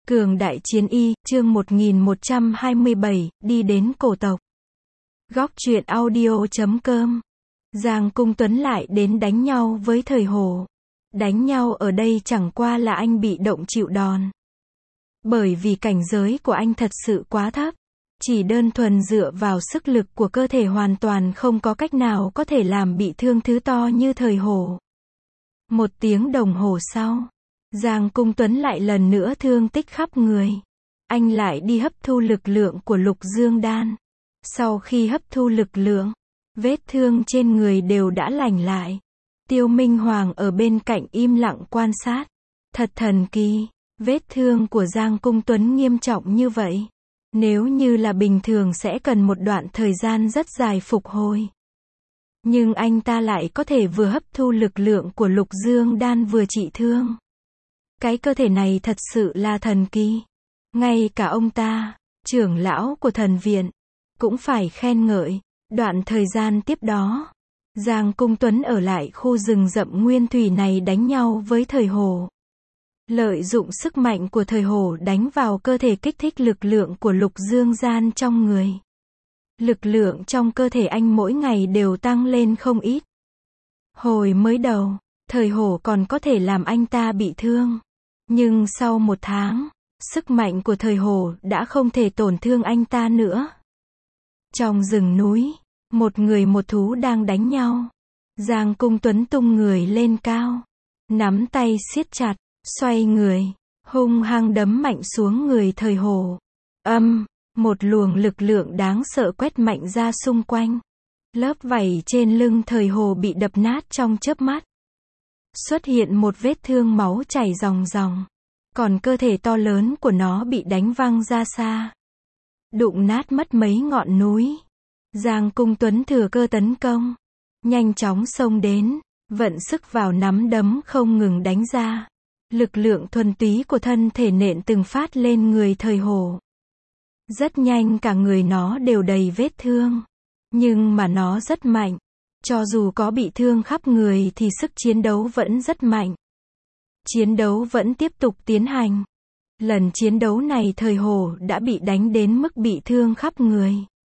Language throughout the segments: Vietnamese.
Cường đại chiến y, chương 1127, đi đến cổ tộc. Góc truyện audio.com. Giang Cung Tuấn lại đến đánh nhau với Thời Hổ. Đánh nhau ở đây chẳng qua là anh bị động chịu đòn. Bởi vì cảnh giới của anh thật sự quá thấp. Chỉ đơn thuần dựa vào sức lực của cơ thể hoàn toàn không có cách nào có thể làm bị thương thứ to như Thời Hổ. 1 tiếng đồng hồ sau, Giang Cung Tuấn lại lần nữa thương tích khắp người. Anh lại đi hấp thu lực lượng của Lục Dương Đan. Sau khi hấp thu lực lượng, vết thương trên người đều đã lành lại. Tiêu Minh Hoàng ở bên cạnh im lặng quan sát. Thật thần kỳ, vết thương của Giang Cung Tuấn nghiêm trọng như vậy. Nếu như là bình thường sẽ cần một đoạn thời gian rất dài phục hồi. Nhưng anh ta lại có thể vừa hấp thu lực lượng của Lục Dương Đan vừa trị thương. Cái cơ thể này thật sự là thần kỳ. Ngay cả ông ta, trưởng lão của thần viện, cũng phải khen ngợi. Đoạn thời gian tiếp đó, Giang Cung Tuấn ở lại khu rừng rậm nguyên thủy này đánh nhau với Thời Hổ. Lợi dụng sức mạnh của Thời Hổ đánh vào cơ thể kích thích lực lượng của Lục Dương Đan trong người. Lực lượng trong cơ thể anh mỗi ngày đều tăng lên không ít. Hồi mới đầu, Thời Hổ còn có thể làm anh ta bị thương. Nhưng sau 1 tháng, sức mạnh của Thời Hổ đã không thể tổn thương anh ta nữa. Trong rừng núi, một người một thú đang đánh nhau. Giang Cung Tuấn tung người lên cao, nắm tay siết chặt, xoay người, hung hăng đấm mạnh xuống người Thời Hổ. Một luồng lực lượng đáng sợ quét mạnh ra xung quanh. Lớp vảy trên lưng Thời Hổ bị đập nát trong chớp mắt. Xuất hiện một vết thương máu chảy ròng ròng. Còn cơ thể to lớn của nó bị đánh văng ra xa. Đụng nát mất mấy ngọn núi. Giang Cung Tuấn thừa cơ tấn công. Nhanh chóng xông đến, vận sức vào nắm đấm không ngừng đánh ra. Lực lượng thuần túy của thân thể nện từng phát lên người Thời Hổ. Rất nhanh cả người nó đều đầy vết thương. Nhưng mà nó rất mạnh. Cho dù có bị thương khắp người thì sức chiến đấu vẫn rất mạnh. Chiến đấu vẫn tiếp tục tiến hành. Lần chiến đấu này Thời Hổ đã bị đánh đến mức bị thương khắp người.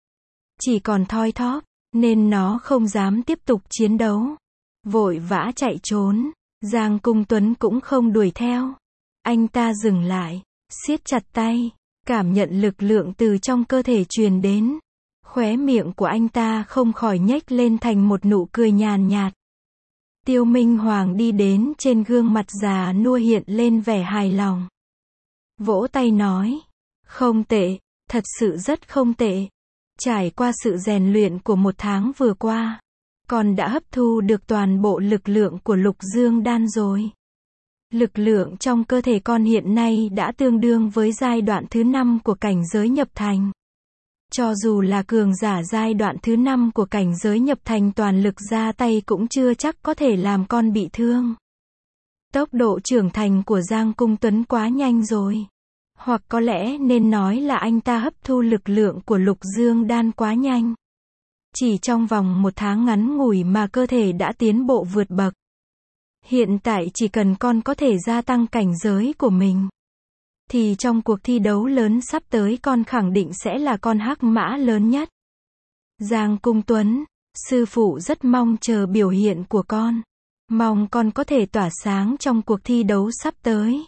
Chỉ còn thoi thóp, nên nó không dám tiếp tục chiến đấu. Vội vã chạy trốn. Giang Cung Tuấn cũng không đuổi theo. Anh ta dừng lại, siết chặt tay, cảm nhận lực lượng từ trong cơ thể truyền đến. Khóe miệng của anh ta không khỏi nhếch lên thành một nụ cười nhàn nhạt. Tiêu Minh Hoàng đi đến, trên gương mặt già nua hiện lên vẻ hài lòng. Vỗ tay nói, không tệ, thật sự rất không tệ. Trải qua sự rèn luyện của 1 tháng vừa qua, con đã hấp thu được toàn bộ lực lượng của Lục Dương Đan rồi. Lực lượng trong cơ thể con hiện nay đã tương đương với giai đoạn thứ 5 của cảnh giới nhập thành. Cho dù là cường giả giai đoạn thứ 5 của cảnh giới nhập thành toàn lực ra tay cũng chưa chắc có thể làm con bị thương. Tốc độ trưởng thành của Giang Cung Tuấn quá nhanh rồi. Hoặc có lẽ nên nói là anh ta hấp thu lực lượng của Lục Dương Đan quá nhanh. Chỉ trong vòng 1 tháng ngắn ngủi mà cơ thể đã tiến bộ vượt bậc. Hiện tại chỉ cần con có thể gia tăng cảnh giới của mình, thì trong cuộc thi đấu lớn sắp tới con khẳng định sẽ là con hắc mã lớn nhất. Giang Cung Tuấn, sư phụ rất mong chờ biểu hiện của con. Mong con có thể tỏa sáng trong cuộc thi đấu sắp tới.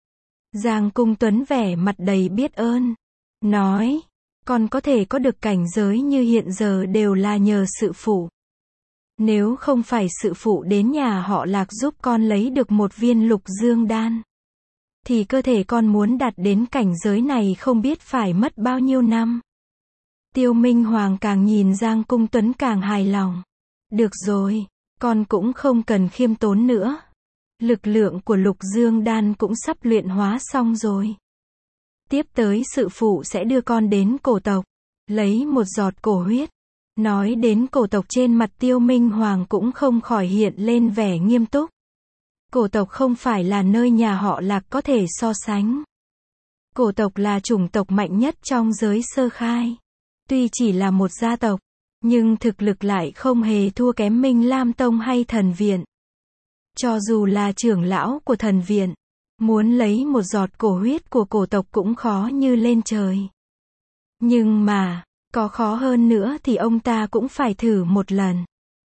Giang Cung Tuấn vẻ mặt đầy biết ơn. Nói, con có thể có được cảnh giới như hiện giờ đều là nhờ sư phụ. Nếu không phải sư phụ đến nhà họ Lạc giúp con lấy được 1 viên Lục Dương Đan, thì cơ thể con muốn đạt đến cảnh giới này không biết phải mất bao nhiêu năm. Tiêu Minh Hoàng càng nhìn Giang Cung Tuấn càng hài lòng. Được rồi, con cũng không cần khiêm tốn nữa. Lực lượng của Lục Dương Đan cũng sắp luyện hóa xong rồi. Tiếp tới sư phụ sẽ đưa con đến cổ tộc, lấy 1 giọt cổ huyết. Nói đến cổ tộc trên mặt Tiêu Minh Hoàng cũng không khỏi hiện lên vẻ nghiêm túc. Cổ tộc không phải là nơi nhà họ Lạc có thể so sánh. Cổ tộc là chủng tộc mạnh nhất trong giới sơ khai. Tuy chỉ là một gia tộc, nhưng thực lực lại không hề thua kém Minh Lam Tông hay thần viện. Cho dù là trưởng lão của thần viện, Muốn lấy một giọt cổ huyết của cổ tộc cũng khó như lên trời. Nhưng mà, có khó hơn nữa thì ông ta cũng phải thử một lần.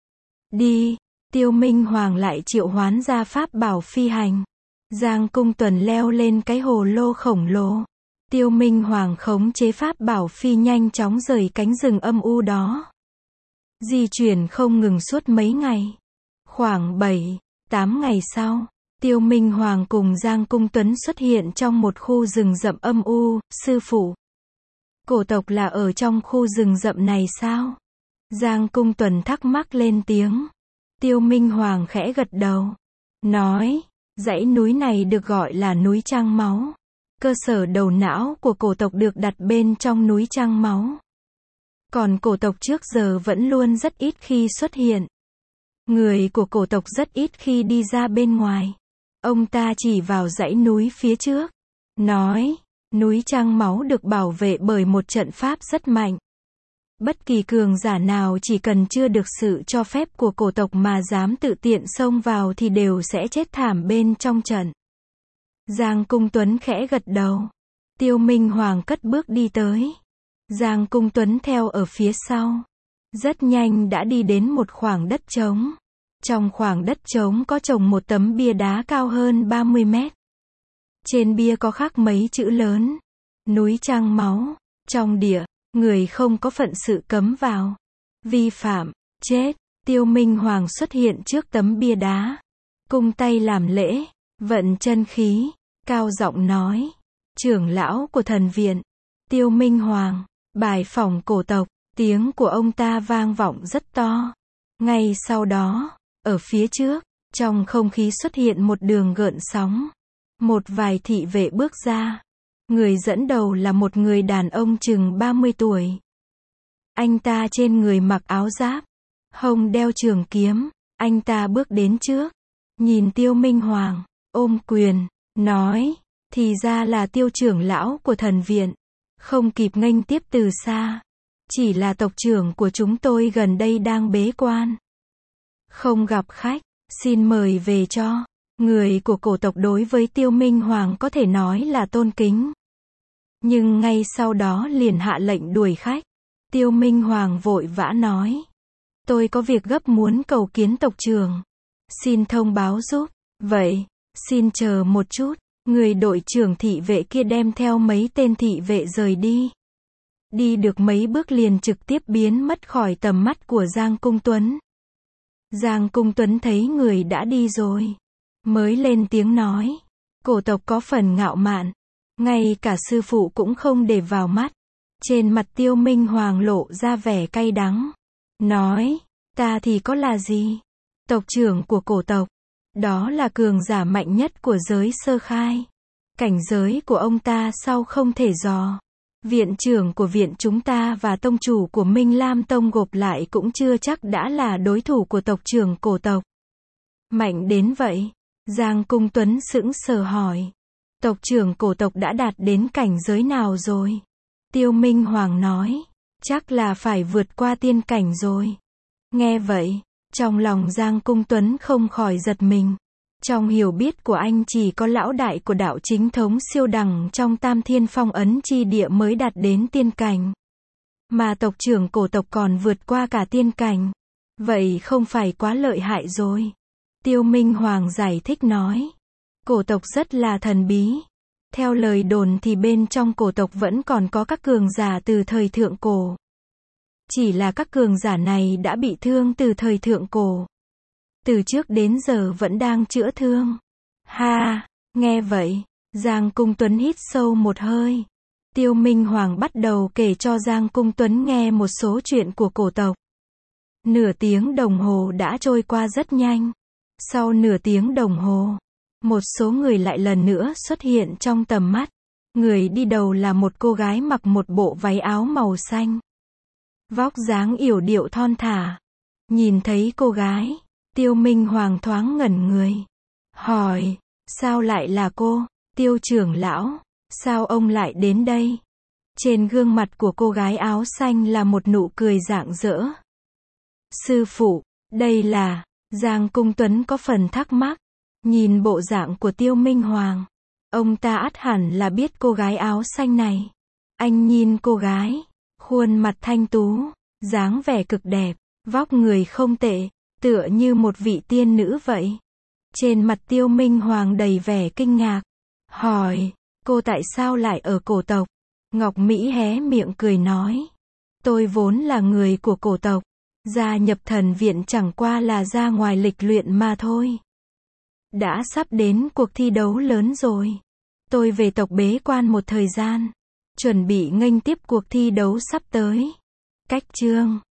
Đi, Tiêu Minh Hoàng lại triệu hoán ra pháp bảo phi hành. Giang Cung Tuấn leo lên cái hồ lô khổng lồ. Tiêu Minh Hoàng khống chế pháp bảo phi nhanh chóng rời cánh rừng âm u đó. Di chuyển không ngừng suốt mấy ngày. Khoảng 7-8 ngày sau, Tiêu Minh Hoàng cùng Giang Cung Tuấn xuất hiện trong một khu rừng rậm âm u. Sư phụ, cổ tộc là ở trong khu rừng rậm này sao? Giang Cung Tuấn thắc mắc lên tiếng. Tiêu Minh Hoàng khẽ gật đầu. Nói, dãy núi này được gọi là núi Trăng Máu. Cơ sở đầu não của cổ tộc được đặt bên trong núi Trăng Máu. Còn cổ tộc trước giờ vẫn luôn rất ít khi xuất hiện. Người của cổ tộc rất ít khi đi ra bên ngoài. Ông ta chỉ vào dãy núi phía trước. Nói, núi Trăng Máu được bảo vệ bởi một trận pháp rất mạnh. Bất kỳ cường giả nào chỉ cần chưa được sự cho phép của cổ tộc mà dám tự tiện xông vào thì đều sẽ chết thảm bên trong trận. Giang Cung Tuấn khẽ gật đầu. Tiêu Minh Hoàng cất bước đi tới. Giang Cung Tuấn theo ở phía sau. Rất nhanh đã đi đến một khoảng đất trống. Trong khoảng đất trống có trồng một tấm bia đá cao hơn 30 mét. Trên bia có khắc mấy chữ lớn. Núi Trăng Máu. Trong địa, người không có phận sự cấm vào. Vi phạm, chết. Tiêu Minh Hoàng xuất hiện trước tấm bia đá. Cung tay làm lễ, vận chân khí, cao giọng nói. Trưởng lão của thần viện, Tiêu Minh Hoàng, bài phỏng cổ tộc. Tiếng của ông ta vang vọng rất to. Ngay sau đó, ở phía trước, trong không khí xuất hiện một đường gợn sóng. Một vài thị vệ bước ra. Người dẫn đầu là một người đàn ông chừng 30 tuổi. Anh ta trên người mặc áo giáp, hông đeo trường kiếm. Anh ta bước đến trước, nhìn Tiêu Minh Hoàng, ôm quyền, nói, thì ra là Tiêu trưởng lão của thần viện. Không kịp nghênh tiếp từ xa. Chỉ là tộc trưởng của chúng tôi gần đây đang bế quan. Không gặp khách, xin mời về cho. Người của cổ tộc đối với Tiêu Minh Hoàng có thể nói là tôn kính. Nhưng ngay sau đó liền hạ lệnh đuổi khách. Tiêu Minh Hoàng vội vã nói. Tôi có việc gấp muốn cầu kiến tộc trưởng. Xin thông báo giúp. Vậy, xin chờ một chút. Người đội trưởng thị vệ kia đem theo mấy tên thị vệ rời đi. Đi được mấy bước liền trực tiếp biến mất khỏi tầm mắt của Giang Cung Tuấn. Giang Cung Tuấn thấy người đã đi rồi. Mới lên tiếng nói. Cổ tộc có phần ngạo mạn. Ngay cả sư phụ cũng không để vào mắt. Trên mặt Tiêu Minh Hoàng lộ ra vẻ cay đắng. Nói, ta thì có là gì? Tộc trưởng của cổ tộc. Đó là cường giả mạnh nhất của giới sơ khai. Cảnh giới của ông ta sao không thể dò. Viện trưởng của viện chúng ta và tông chủ của Minh Lam Tông gộp lại cũng chưa chắc đã là đối thủ của tộc trưởng cổ tộc. Mạnh đến vậy? Giang Cung Tuấn sững sờ hỏi. Tộc trưởng cổ tộc đã đạt đến cảnh giới nào rồi? Tiêu Minh Hoàng nói. Chắc là phải vượt qua tiên cảnh rồi. Nghe vậy, trong lòng Giang Cung Tuấn không khỏi giật mình. Trong hiểu biết của anh chỉ có lão đại của đạo chính thống siêu đẳng trong Tam Thiên Phong Ấn chi địa mới đạt đến tiên cảnh. Mà tộc trưởng cổ tộc còn vượt qua cả tiên cảnh. Vậy không phải quá lợi hại rồi. Tiêu Minh Hoàng giải thích nói. Cổ tộc rất là thần bí. Theo lời đồn thì bên trong cổ tộc vẫn còn có các cường giả từ thời thượng cổ. Chỉ là các cường giả này đã bị thương từ thời thượng cổ. Từ trước đến giờ vẫn đang chữa thương. Ha, nghe vậy, Giang Cung Tuấn hít sâu một hơi. Tiêu Minh Hoàng bắt đầu kể cho Giang Cung Tuấn nghe một số chuyện của cổ tộc. Nửa tiếng đồng hồ đã trôi qua rất nhanh. Sau nửa tiếng đồng hồ, một số người lại lần nữa xuất hiện trong tầm mắt. Người đi đầu là một cô gái mặc một bộ váy áo màu xanh. Vóc dáng yểu điệu thon thả. Nhìn thấy cô gái, Tiêu Minh Hoàng thoáng ngẩn người. Hỏi, sao lại là cô? Tiêu trưởng lão, sao ông lại đến đây? Trên gương mặt của cô gái áo xanh là một nụ cười rạng rỡ. Sư phụ, đây là... Giang Cung Tuấn có phần thắc mắc. Nhìn bộ dạng của Tiêu Minh Hoàng, Ông ta ắt hẳn là biết cô gái áo xanh này. Anh nhìn cô gái, khuôn mặt thanh tú, dáng vẻ cực đẹp, vóc người không tệ, tựa như một vị tiên nữ vậy. Trên mặt Tiêu Minh Hoàng đầy vẻ kinh ngạc, hỏi, cô tại sao lại ở cổ tộc? Ngọc Mỹ hé miệng cười nói, tôi vốn là người của cổ tộc, gia nhập thần viện chẳng qua là ra ngoài lịch luyện mà thôi. Đã sắp đến cuộc thi đấu lớn rồi. Tôi về tộc bế quan một thời gian, chuẩn bị nghênh tiếp cuộc thi đấu sắp tới. Cách chương